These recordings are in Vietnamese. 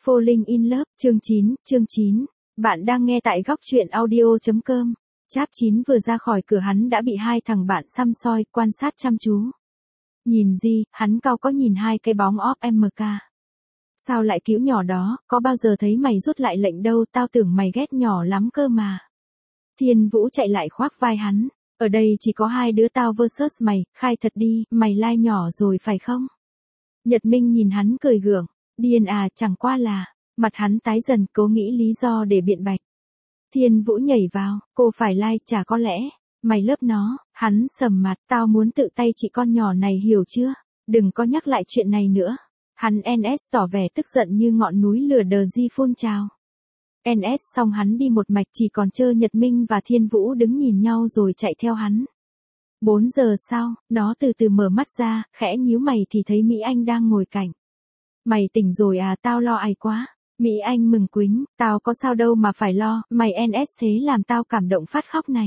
Falling in Love, chương 9. Bạn đang nghe tại góc truyện audio.com. Chap 9 vừa ra khỏi cửa hắn đã bị hai thằng bạn săm soi, quan sát chăm chú. Nhìn gì, hắn cau có nhìn hai cái bóng off MK. Sao lại cứu nhỏ đó, có bao giờ thấy mày rút lại lệnh đâu, tao tưởng mày ghét nhỏ lắm cơ mà. Thiên Vũ chạy lại khoác vai hắn, ở đây chỉ có hai đứa tao versus mày, khai thật đi, mày lai nhỏ rồi phải không? Nhật Minh nhìn hắn cười gượng, điên à, chẳng qua là, mặt hắn tái dần, cố nghĩ lý do để biện bạch. Thiên Vũ nhảy vào, cô phải lai, chả có lẽ, mày lớp nó, hắn sầm mặt, tao muốn tự tay trị con nhỏ này hiểu chưa, đừng có nhắc lại chuyện này nữa. Hắn NS tỏ vẻ tức giận như ngọn núi lửa đờ di phun trào. NS xong hắn đi một mạch, chỉ còn trơ Nhật Minh và Thiên Vũ đứng nhìn nhau rồi chạy theo hắn. 4 giờ sau, nó từ từ mở mắt ra, khẽ nhíu mày thì thấy Mỹ Anh đang ngồi cạnh. Mày tỉnh rồi à, tao lo ai quá. Mỹ Anh mừng quính, tao có sao đâu mà phải lo, mày NS thế làm tao cảm động phát khóc này.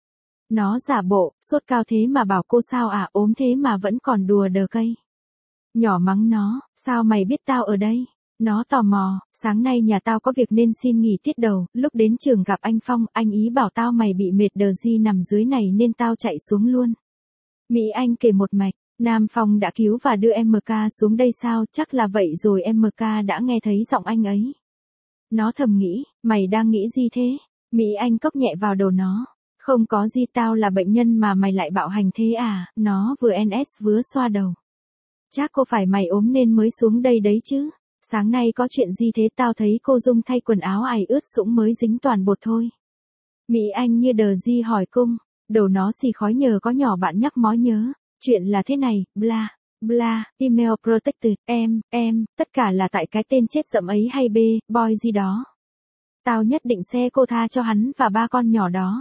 Nó giả bộ, sốt cao thế mà bảo cô sao à, ốm thế mà vẫn còn đùa đờ cây. Nhỏ mắng nó, sao mày biết tao ở đây? Nó tò mò, sáng nay nhà tao có việc nên xin nghỉ tiết đầu, lúc đến trường gặp anh Phong, anh ý bảo tao mày bị mệt đờ di nằm dưới này nên tao chạy xuống luôn. Mỹ Anh kể một mạch, Nam Phong đã cứu và đưa MK xuống đây sao, chắc là vậy rồi, MK đã nghe thấy giọng anh ấy. Nó thầm nghĩ, mày đang nghĩ gì thế? Mỹ Anh cốc nhẹ vào đầu nó, không có gì, tao là bệnh nhân mà mày lại bạo hành thế à, nó vừa NS vừa xoa đầu. Chắc cô phải mày ốm nên mới xuống đây đấy chứ. Sáng nay có chuyện gì thế, tao thấy cô Dung thay quần áo ải ướt sũng mới dính toàn bột thôi. Mỹ Anh như đờ di hỏi cung, đầu nó xì khói nhờ có nhỏ bạn nhắc mói nhớ. Chuyện là thế này, bla, bla, email protected, tất cả là tại cái tên chết dậm ấy hay boy gì đó. Tao nhất định sẽ cô tha cho hắn và ba con nhỏ đó.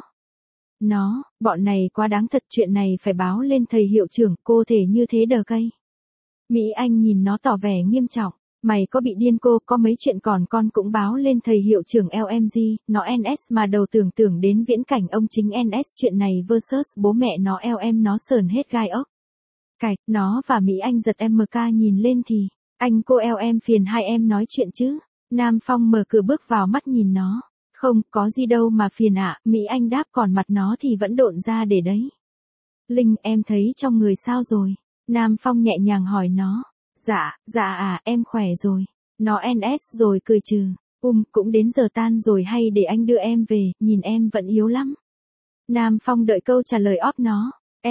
Bọn này quá đáng thật, chuyện này phải báo lên thầy hiệu trưởng, cô thể như thế đờ cây. Mỹ Anh nhìn nó tỏ vẻ nghiêm trọng. Mày có bị điên cô, có mấy chuyện còn con cũng báo lên thầy hiệu trưởng LMG, nó NS mà đầu tưởng đến viễn cảnh ông chính NS, chuyện này versus bố mẹ nó LM nó sờn hết gai ốc. Cạch, nó và Mỹ Anh giật MK nhìn lên thì, anh cô LM phiền hai em nói chuyện chứ. Nam Phong mở cửa bước vào, mắt nhìn nó, không, có gì đâu mà phiền ạ, Mỹ Anh đáp, còn mặt nó thì vẫn độn ra để đấy. Linh, em thấy trong người sao rồi? Nam Phong nhẹ nhàng hỏi nó. Dạ à, em khỏe rồi. Nó NS rồi cười trừ. Cũng đến giờ tan rồi, hay để anh đưa em về, nhìn em vẫn yếu lắm. Nam Phong đợi câu trả lời óp nó.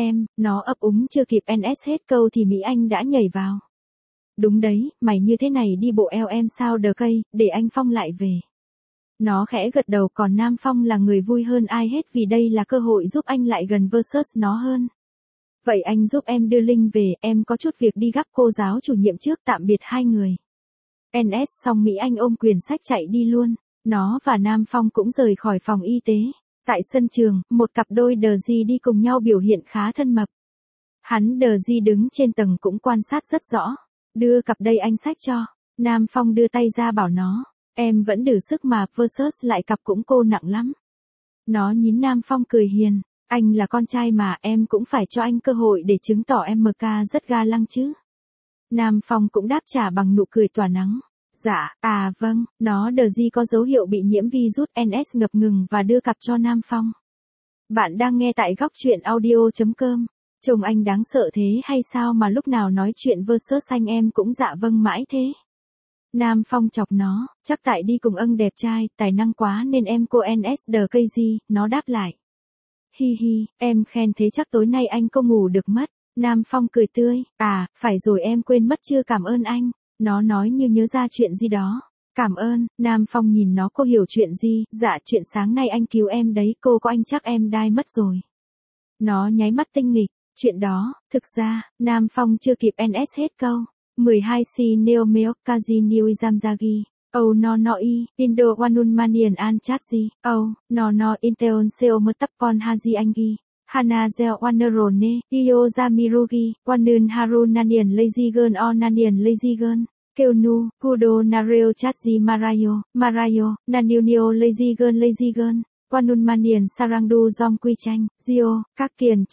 Nó ấp úng chưa kịp NS hết câu thì Mỹ Anh đã nhảy vào. Đúng đấy, mày như thế này đi bộ eo em sao đờ cây, để anh Phong lại về. Nó khẽ gật đầu, còn Nam Phong là người vui hơn ai hết vì đây là cơ hội giúp anh lại gần versus nó hơn. Vậy anh giúp em đưa Linh về, em có chút việc đi gấp cô giáo chủ nhiệm trước, tạm biệt hai người. NS xong Mỹ Anh ôm quyển sách chạy đi luôn. Nó và Nam Phong cũng rời khỏi phòng y tế. Tại sân trường, một cặp đôi đờ di đi cùng nhau biểu hiện khá thân mật. Hắn đờ di đứng trên tầng cũng quan sát rất rõ. Đưa cặp đây anh sách cho. Nam Phong đưa tay ra bảo nó, em vẫn đủ sức mà, versus lại cặp cũng cô nặng lắm. Nó nhín Nam Phong cười hiền. Anh là con trai mà, em cũng phải cho anh cơ hội để chứng tỏ MK rất ga lăng chứ. Nam Phong cũng đáp trả bằng nụ cười tỏa nắng. Dạ, vâng, nó đờ di có dấu hiệu bị nhiễm virus NS, ngập ngừng và đưa cặp cho Nam Phong. Bạn đang nghe tại góc truyện audio.com. Chồng anh đáng sợ thế hay sao mà lúc nào nói chuyện versus anh em cũng dạ vâng mãi thế. Nam Phong chọc nó, chắc tại đi cùng ân đẹp trai, tài năng quá nên em cô NS đờ cây gì, nó đáp lại. Hi hi, em khen thế chắc tối nay anh không ngủ được mất. Nam Phong cười tươi, phải rồi, em quên mất chưa cảm ơn anh. Nó nói như nhớ ra chuyện gì đó. Cảm ơn, Nam Phong nhìn nó, cô hiểu chuyện gì? Dạ, chuyện sáng nay anh cứu em đấy, cô có anh chắc em đai mất rồi. Nó nháy mắt tinh nghịch, chuyện đó, thực ra, Nam Phong chưa kịp NS hết câu. 12C Neo Meok Kaji Niu Zamzagi. No Indo Wanun Manian An Chatzi. No Inteon Seo Mutapon Haji Angi. Hana Zel Wanerone. Iyo Zamirugi. Wanun Harun Nanian Lazy Girl or Nanian Lazy Girl. Keonu. Kudo Nareo Chatzi Marayo. Nanunio Lazy Girl. Wanun Manian Sarangdu Zom Quy Chanh. Zio. Các kiền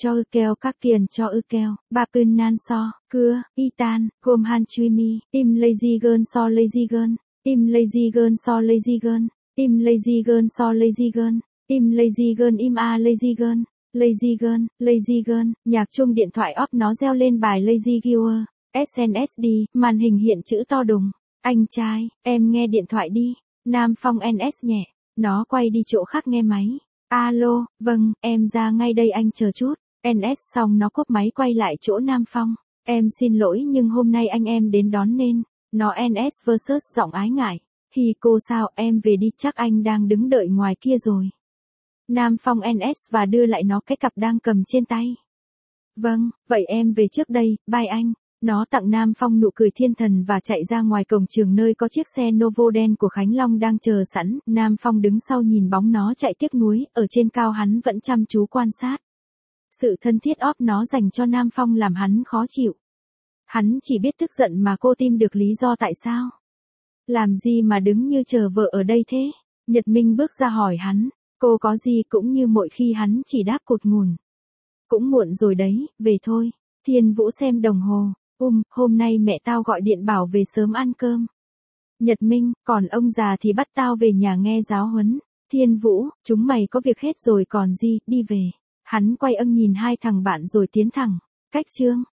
cho ư keo. Bapun Nan So. Cưa. Itan. Gom Han Chui Mi. Im Lazy Girl so Lazy Girl. Im lazy girl so lazy girl. Im lazy girl so lazy girl. Im lazy girl im a lazy girl. Lazy girl, lazy girl, nhạc chuông điện thoại off nó reo lên bài Lazy Girl. SNSD, màn hình hiện chữ to đùng. Anh trai, em nghe điện thoại đi. Nam Phong NS nhẹ. Nó quay đi chỗ khác nghe máy. Alo, vâng, em ra ngay đây anh chờ chút. NS xong nó cúp máy quay lại chỗ Nam Phong. Em xin lỗi nhưng hôm nay anh em đến đón nên. Nó NS versus giọng ái ngại. Hi cô sao em về đi chắc anh đang đứng đợi ngoài kia rồi. Nam Phong NS và đưa lại nó cái cặp đang cầm trên tay. Vâng, vậy em về trước đây, bye anh. Nó tặng Nam Phong nụ cười thiên thần và chạy ra ngoài cổng trường nơi có chiếc xe Novo đen của Khánh Long đang chờ sẵn. Nam Phong đứng sau nhìn bóng nó chạy tiếc nuối, ở trên cao hắn vẫn chăm chú quan sát. Sự thân thiết óp nó dành cho Nam Phong làm hắn khó chịu. Hắn chỉ biết tức giận mà cô tìm được lý do tại sao. Làm gì mà đứng như chờ vợ ở đây thế? Nhật Minh bước ra hỏi hắn. Cô có gì cũng như mỗi khi hắn chỉ đáp cụt ngùn. Cũng muộn rồi đấy, về thôi. Thiên Vũ xem đồng hồ. Hôm nay mẹ tao gọi điện bảo về sớm ăn cơm. Nhật Minh, còn ông già thì bắt tao về nhà nghe giáo huấn. Thiên Vũ, chúng mày có việc hết rồi còn gì, đi về. Hắn quay ưng nhìn hai thằng bạn rồi tiến thẳng. Cách chương.